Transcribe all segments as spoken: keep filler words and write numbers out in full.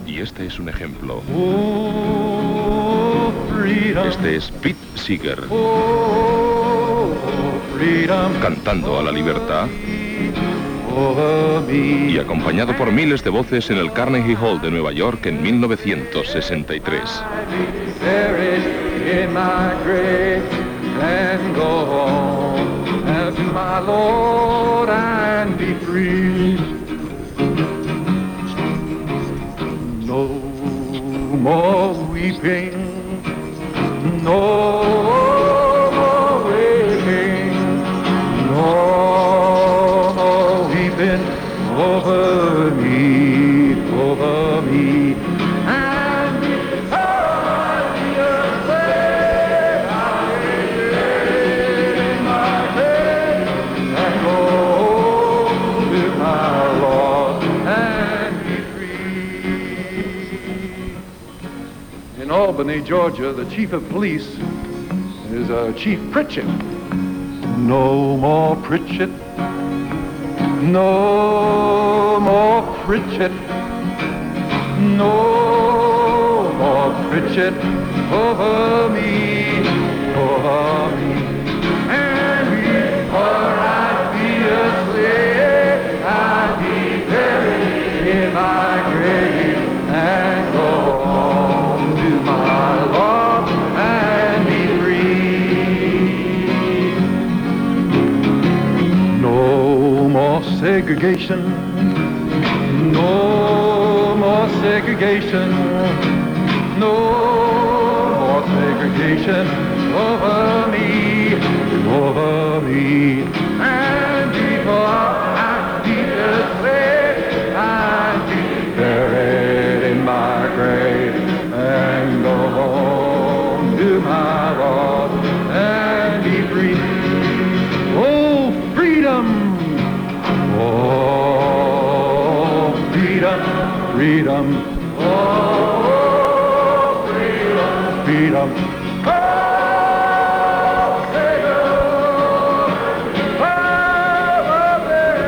Y este es un ejemplo. Oh, freedom. Este es Pete Seeger, Oh, freedom. cantando a la libertad Over me. y acompañado por miles de voces en el Carnegie Hall de Nueva York en mil novecientos sesenta y tres. Buried in my grave and go home as my Lord and be free. No more weeping, no more weeping, no more weeping over me, over me. And because you're there, I lay in my bed and go home to my Lord and be free. In Albany, Georgia, the chief of police is uh, Chief Pritchett. No more Pritchett. No more Pritchett. No more Pritchett over me, over me. And before I'd be a slave, I'd be buried in my grave and go home to my Lord and be free. No more segregation. No more segregation. No more segregation over me, over me. And before I be a slave, I'd be buried in my grave and go home to my Lord and be free. Oh, freedom! Oh, freedom, freedom. Oh, freedom, freedom. Oh, freedom. Oh,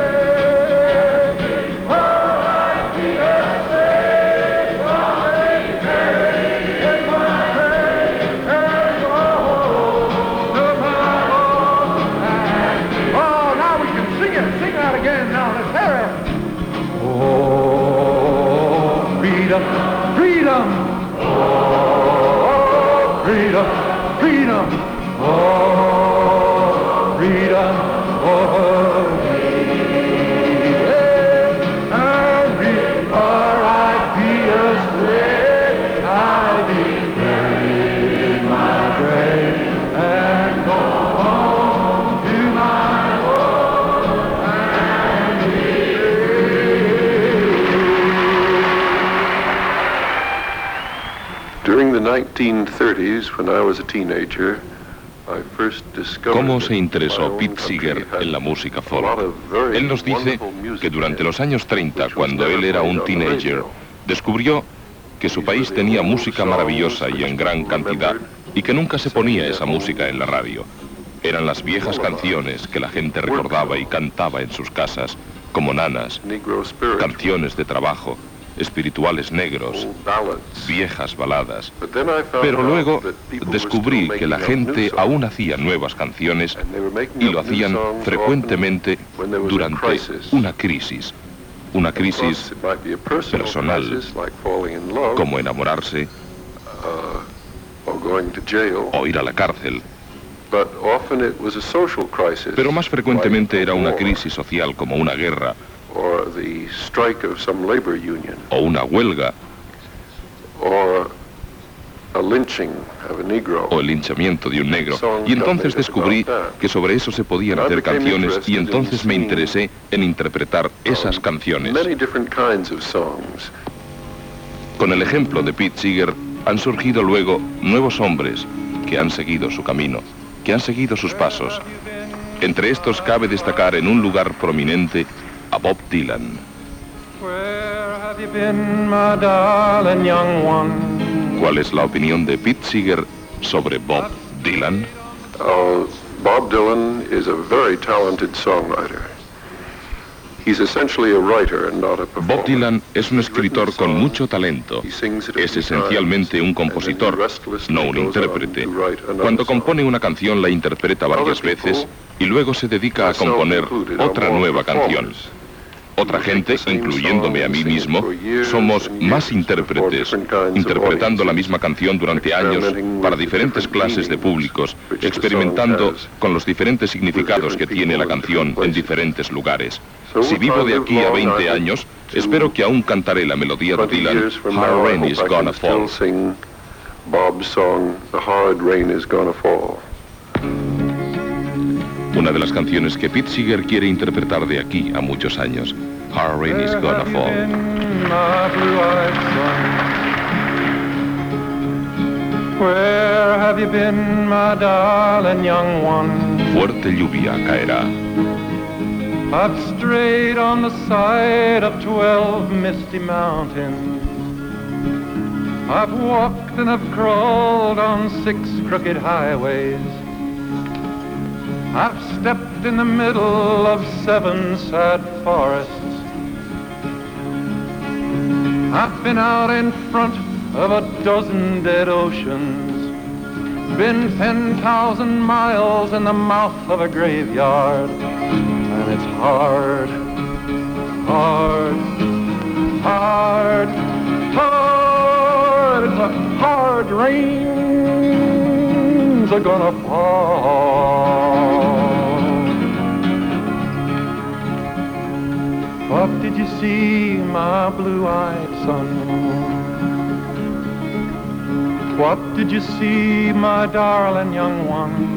baby. Oh, I'd be a slave, I'd be buried in my grave and go home to my Lord and be free. Oh, now we can sing it. Sing that again now. Let's hear it. Oh, freedom, freedom. Oh, freedom, freedom. Oh, freedom over me. And before I'd be a slave, I'd be buried in my grave and go home to my Lord and be free. During the nineteen thirties, when I was a teenager, I first discovered ¿Cómo se that interesó my own Pete country Seeger had en la música a lot folk? of very Él nos dice wonderful music que durante in los años treinta, which was cuando never él era played un on the teenager, radio. descubrió que su país tenía música maravillosa y en gran cantidad, y que nunca se ponía esa música en la radio. Eran las viejas canciones que la gente recordaba y cantaba en sus casas, como nanas, Negro spirit, canciones de trabajo, espirituales negros, old ballads. viejas baladas. But then I found Pero out luego that people were descubrí still que la making up new gente songs, aún hacía nuevas canciones and they were making y up lo new hacían songs frecuentemente often when there was a durante crisis. una crisis. Una Of course, crisis it might be a personal personal, crisis, like falling in love, como enamorarse uh, or going to jail. o ir a la cárcel. But often it was a social crisis, Pero más frecuentemente like era una war, crisis social como una guerra or the strike of some labor union, o una huelga or a lynching of a Negro. o el linchamiento de un negro. Y entonces descubrí que sobre eso se podían hacer canciones y entonces me interesé en interpretar esas canciones. Many different kinds of songs. Con el ejemplo de Pete Seeger han surgido luego nuevos hombres que han seguido su camino, que han seguido sus pasos. Entre estos cabe destacar en un lugar prominente a Bob Dylan. Where have you been, my darling young one? ¿Cuál es la opinión de Pete Seeger sobre Bob Dylan? Uh, Bob Dylan is a very talented songwriter. He's essentially a writer and not a Bob performer. Dylan es un escritor con mucho talento. Es esencialmente un compositor, no un intérprete. Cuando compone una canción la interpreta varias veces y luego se dedica a componer otra nueva canción. Otra gente, incluyéndome a mí mismo, somos más intérpretes, interpretando la misma canción durante años para diferentes clases de públicos, experimentando con los diferentes significados que tiene la canción en diferentes lugares. Si vivo de aquí a veinte años, espero que aún cantaré la melodía de Dylan, Hard Rain is Gonna Fall. Bob's song, The Hard Rain is Gonna Fall. Una de las canciones que Pete Seeger quiere interpretar de aquí a muchos años. Hard Rain is Gonna Fall. Where have you been, my darling young one? Fuerte lluvia caerá. I've strayed on the side of twelve misty mountains. I've walked and I've crawled on six crooked highways. I've stepped in the middle of seven sad forests. I've been out in front of a dozen dead oceans. Been ten thousand miles in the mouth of a graveyard. And it's hard, hard, hard, hard. It's a hard rains are gonna fall. What did you see, my blue-eyed son? What did you see, my darling young one?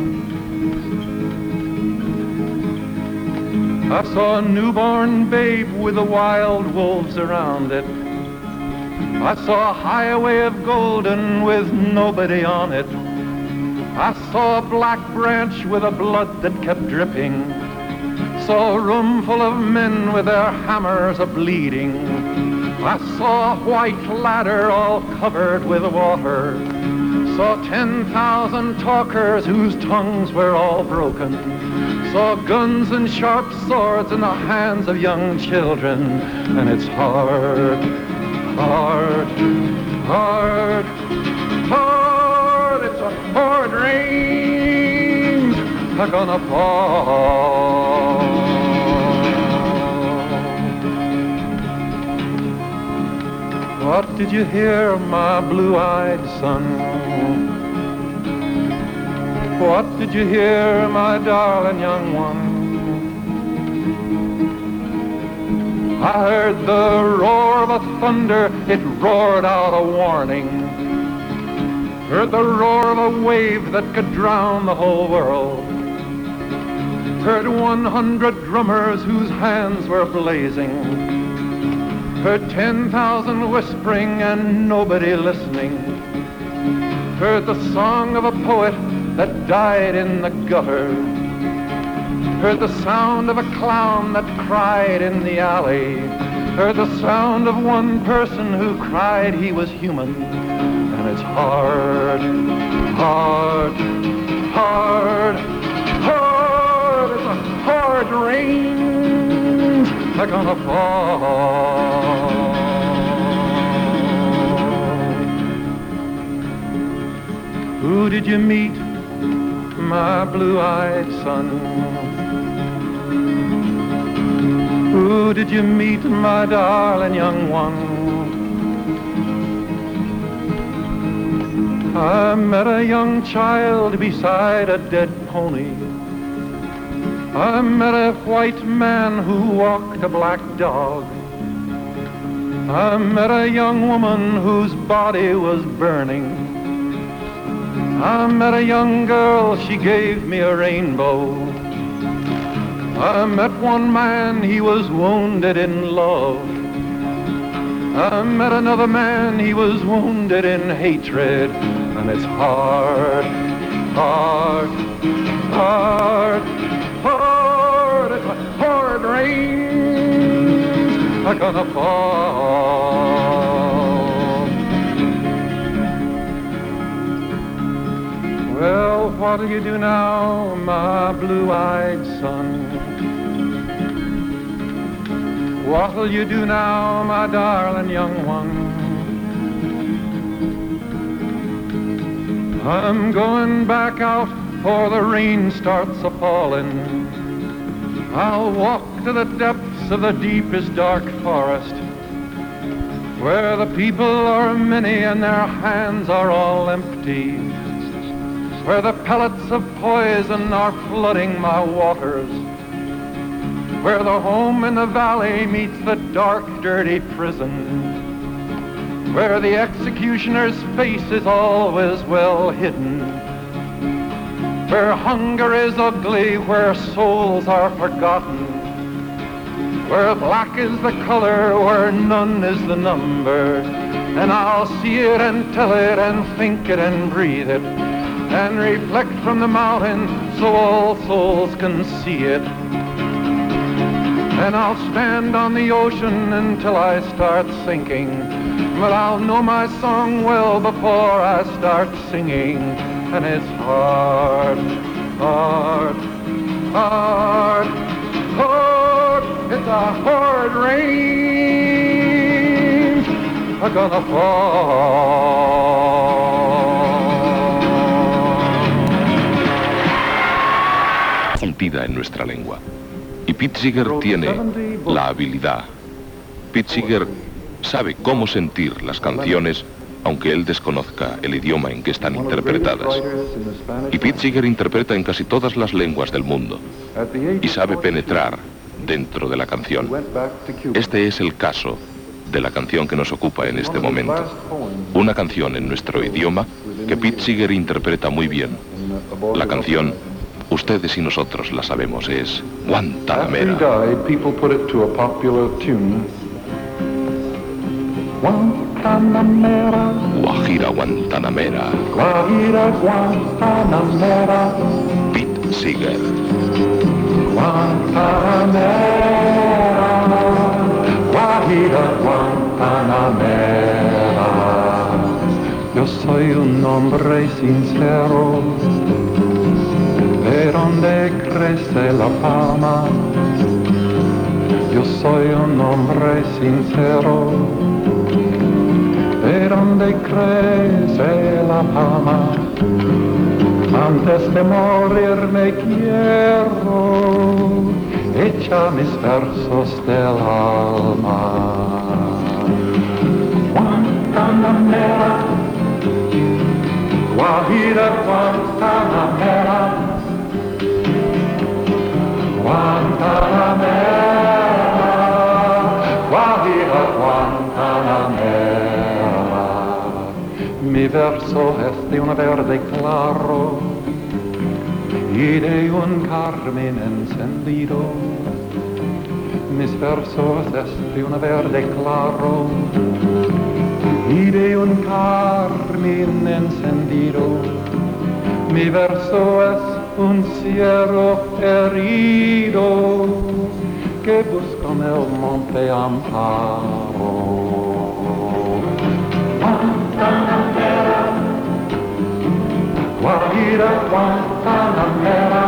I saw a newborn babe with the wild wolves around it. I saw a highway of golden with nobody on it. I saw a black branch with a blood that kept dripping. Saw a room full of men with their hammers a-bleeding. I saw a white ladder all covered with water. Saw ten thousand talkers whose tongues were all broken. Saw guns and sharp swords in the hands of young children. And it's hard, hard, hard, hard. It's a hard rain are gonna fall. What did you hear, my blue-eyed son? What did you hear, my darling young one? I heard the roar of a thunder, it roared out a warning. Heard the roar of a wave that could drown the whole world. Heard one hundred drummers whose hands were blazing. Heard ten thousand whispering and nobody listening. Heard the song of a poet that died in the gutter. Heard the sound of a clown that cried in the alley. Heard the sound of one person who cried he was human. And it's hard, hard, hard, hard. It's a hard rain are gonna fall. Who did you meet, my blue-eyed son? Who did you meet, my darling young one? I met a young child beside a dead pony. I met a white man who walked a black dog. I met a young woman whose body was burning. I met a young girl, she gave me a rainbow. I met one man, he was wounded in love. I met another man, he was wounded in hatred. And it's hard, hard, hard, hard. It's a hard rain are gonna fall. Well, what'll you do now, my blue-eyed son? What'll you do now, my darling young one? I'm going back out before the rain starts a-falling. I'll walk to the depths of the deepest dark forest, where the people are many and their hands are all empty, where the pellets of poison are flooding my waters, where the home in the valley meets the dark, dirty prison, where the executioner's face is always well hidden, where hunger is ugly, where souls are forgotten, where black is the color, where none is the number. And I'll see it and tell it and think it and breathe it and reflect from the mountain so all souls can see it. And I'll stand on the ocean until I start sinking, but I'll know my song well before I start singing. And it's hard, hard, hard, hard. It's a hard rain are gonna fall. Sentida en nuestra lengua. Y Pete Seeger tiene la habilidad. Pete Seeger sabe cómo sentir las canciones, aunque él desconozca el idioma en que están interpretadas. Y Pete Seeger interpreta en casi todas las lenguas del mundo y sabe penetrar dentro de la canción. Este es el caso de la canción que nos ocupa en este momento. Una canción en nuestro idioma que Pete Seeger interpreta muy bien. La canción, ustedes y nosotros la sabemos, es Guantanamera. Guantanamera, Guajira Guantanamera. Guajira Guantanamera, Pete Seeger. Guantanamera, Guajira Guantanamera. Yo soy un hombre sincero, de donde crece la palma. Yo soy un hombre sincero, de donde crece la palma. Antes de morir me quiero echar mis versos del alma. Guantanamera, Guajira Guantanamera, Guantanamera, Guajira Guantanamera. Mi verso es de un verde claro y de un carmín encendido. Mis versos es de un verde claro y de un carmín encendido. Mi verso es un cielo herido que busca en el monte amparo. Guantanamera, Guajira Guantanamera,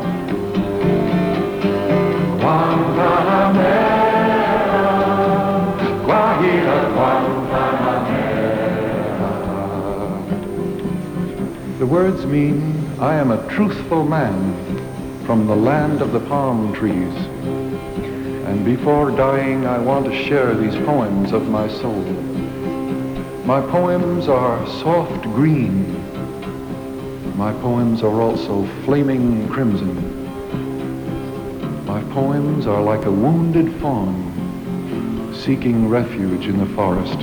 Guantanamera, Guajira Guantanamera. The words mean, I am a truthful man from the land of the palm trees. And before dying, I want to share these poems of my soul. My poems are soft green. My poems are also flaming crimson. My poems are like a wounded fawn seeking refuge in the forest.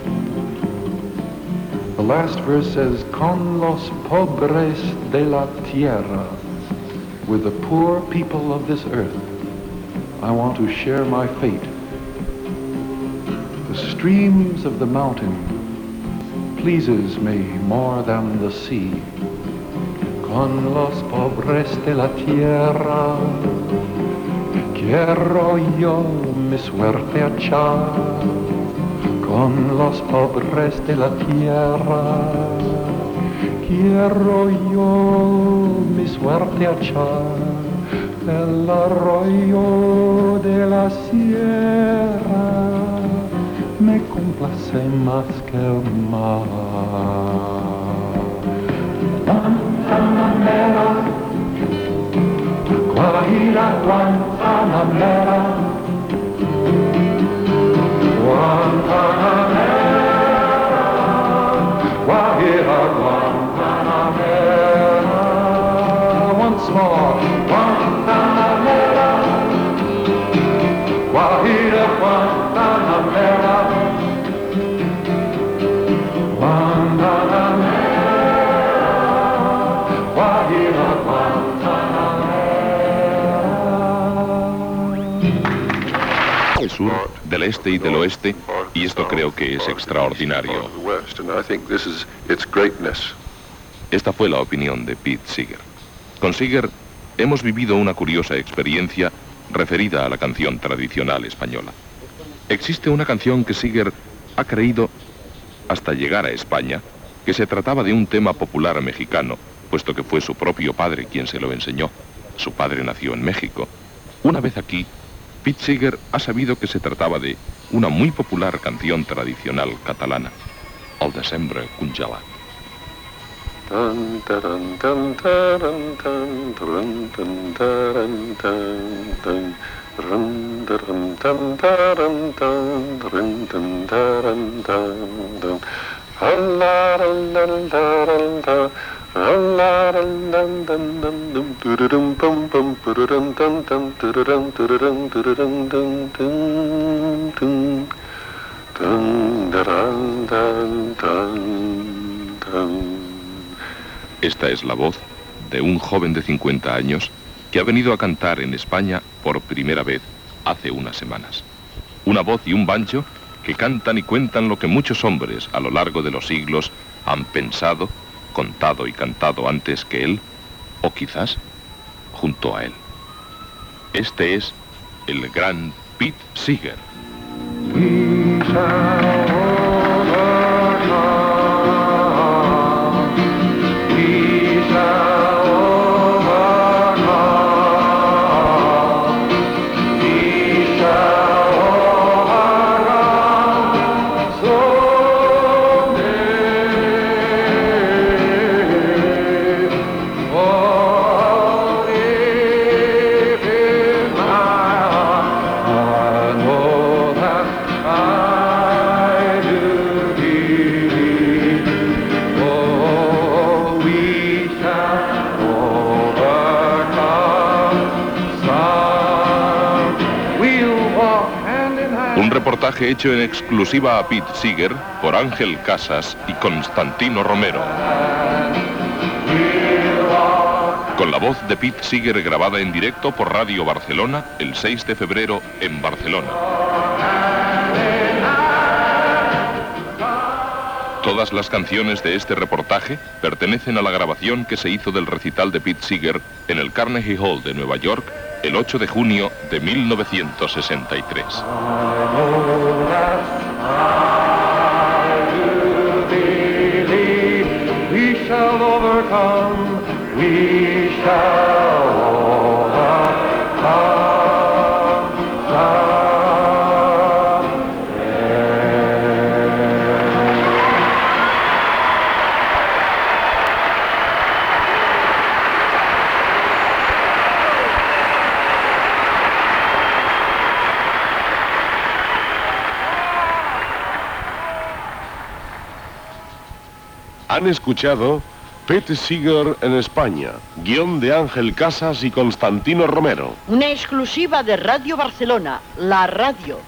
The last verse says, con los pobres de la tierra, with the poor people of this earth, I want to share my fate. The streams of the mountain pleases me more than the sea. Con los pobres de la tierra quiero yo mi suerte echar. Con los pobres de la tierra quiero yo mi suerte echar. el arroyo de la sierra me complace más que el mar. Guantanamera, Guajira, Guantanamera, Guantanamera, Guajira, Guantanamera. Once more, Guantanamera, Guajira, Guantanamera, Guantanamera, Guajira, Guantanamera. Del sur, del este y del oeste, y esto creo que es extraordinario. Esta fue la opinión de Pete Seeger. Con Seeger hemos vivido una curiosa experiencia referida a la canción tradicional española. Existe una canción que Seeger ha creído, hasta llegar a España, que se trataba de un tema popular mexicano, puesto que fue su propio padre quien se lo enseñó. Su padre nació en México. Una vez aquí, Pete Seeger ha sabido que se trataba de una muy popular canción tradicional catalana, El desembre congelat. Dun, dun, dun, dun, dun, dun, dun, dun, dun, dun, dun, dun, dun, dun, dun, dun, dun, dun, dun. Allah, Allah, Allah, Allah, Allah, dun, dun, dun, tururum, pum, pum, tururum, dun, dun, tururum, tururum, tururum, dun, dun, dun, dun, dun, dun, dun, dun. Esta es la voz de un joven de cincuenta años que ha venido a cantar en España por primera vez hace unas semanas. Una voz y un banjo que cantan y cuentan lo que muchos hombres a lo largo de los siglos han pensado, contado y cantado antes que él, o quizás junto a él. Este es el gran Pete Seeger. We shall overcome. We shall overcome. We shall overcome someday. Oh, deep in my heart, I know that I do believe. Oh, we shall overcome some. We'll walk hand in hand. Un reportaje hecho en exclusiva a Pete Seeger por Ángel Casas y Constantino Romero. Con la voz de Pete Seeger grabada en directo por Radio Barcelona el seis de febrero en Barcelona. Todas las canciones de este reportaje pertenecen a la grabación que se hizo del recital de Pete Seeger en el Carnegie Hall de Nueva York el ocho de junio de mil novecientos sesenta y tres. I know that I do believe we shall overcome, we shall overcome Han escuchado Pete Seeger en España, guión de Ángel Casas y Constantino Romero. Una exclusiva de Radio Barcelona, la radio